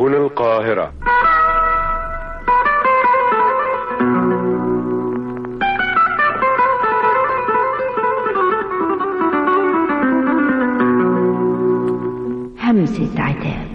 هنا القاهرة. همسة عتاب.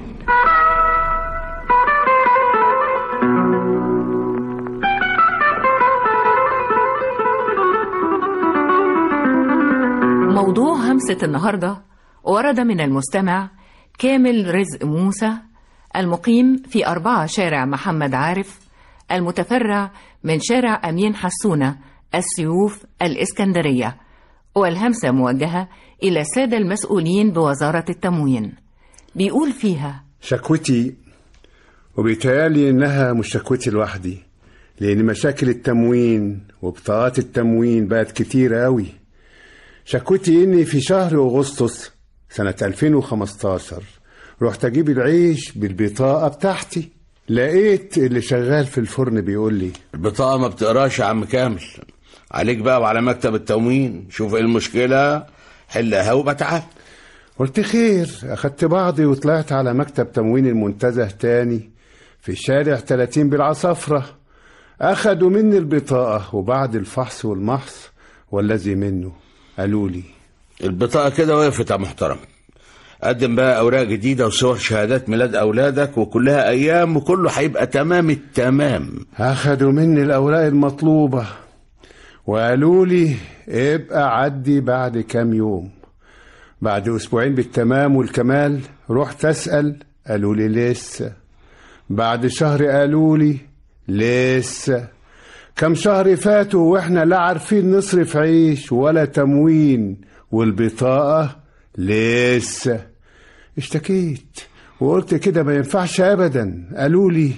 موضوع همسة النهاردة ورد من المستمع كامل رزق موسى المقيم في 4 شارع محمد عارف المتفرع من شارع أمين حسونة السيوف الإسكندرية، والهمسة موجهة إلى السادة المسؤولين بوزارة التموين. بيقول فيها: شكوتي، وبيتهيألي إنها مش شكوتي لوحدي، لأن مشاكل التموين وبطاقات التموين بقت كتيرة أوي. شكوتي إني في شهر أغسطس سنة 2015 رحت أجيب العيش بالبطاقة بتاعتي، لقيت اللي شغال في الفرن بيقول لي: البطاقة ما بتقراش يا عم كامل، عليك بقى وعلى مكتب التموين، شوف ايه المشكلة حلها وبتعال. قلت خير، أخدت بعضي وطلعت على مكتب تموين المنتزه تاني في شارع 30 بالعصافرة. أخدوا مني البطاقة، وبعد الفحص والمحص والذي منه قالوا لي: البطاقة كده وقفت يا محترم، قدم بقى أوراق جديدة وصور شهادات ميلاد أولادك وكلها أيام وكله هيبقى تمام التمام. أخدوا مني الأوراق المطلوبة وقالوا لي: ابقى عدي بعد كام يوم. بعد أسبوعين بالتمام والكمال رحت أسأل، قالوا لي لسه. بعد شهر قالوا لي لسه. كم شهر فاتوا وإحنا لا عارفين نصرف عيش ولا تموين، والبطاقة لسه. اشتكيت وقلت كده ما ينفعش أبدا. قالوا لي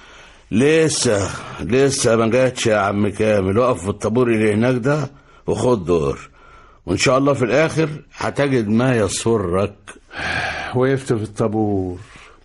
لسه ما جاتش يا عم كامل، وقف في الطابور اللي هناك ده وخد دور، وإن شاء الله في الآخر هتجد ما يسرك. وقفت في الطابور،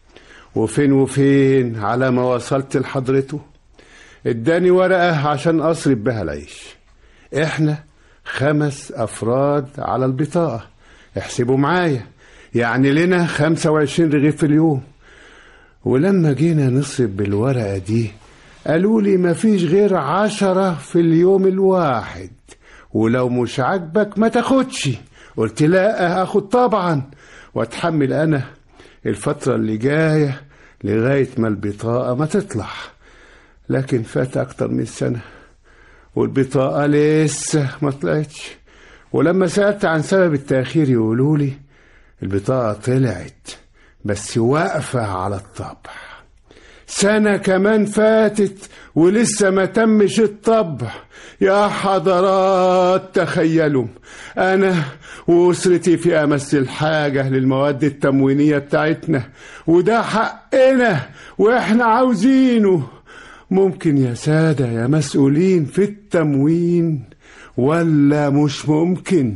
وفين على ما وصلت لحضرته اداني ورقة عشان أصرف بها العيش. احنا 5 أفراد على البطاقة، احسبوا معايا، يعني لنا 25 رغيف في اليوم. ولما جينا نصرف بالورقة دي قالوا لي مفيش غير 10 في اليوم الواحد، ولو مش عاجبك ما تاخدش. قلت لا، اخد طبعا واتحمل انا الفترة اللي جاية لغاية ما البطاقة ما تطلع. لكن فات اكتر من سنة والبطاقة لسه ما طلعتش. ولما سألت عن سبب التأخير يقولوا لي البطاقة طلعت بس واقفة على الطبع. سنة كمان فاتت ولسه ما تمش الطبع. يا حضرات تخيلوا، أنا وأسرتي في أمس الحاجة للمواد التموينية بتاعتنا، وده حقنا وإحنا عاوزينه. ممكن يا سادة يا مسؤولين في التموين ولا مش ممكن؟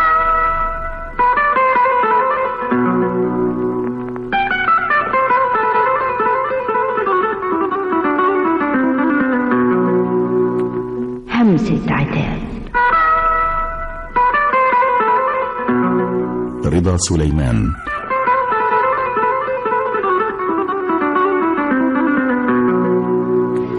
همسة عتاب. رضا سليمان.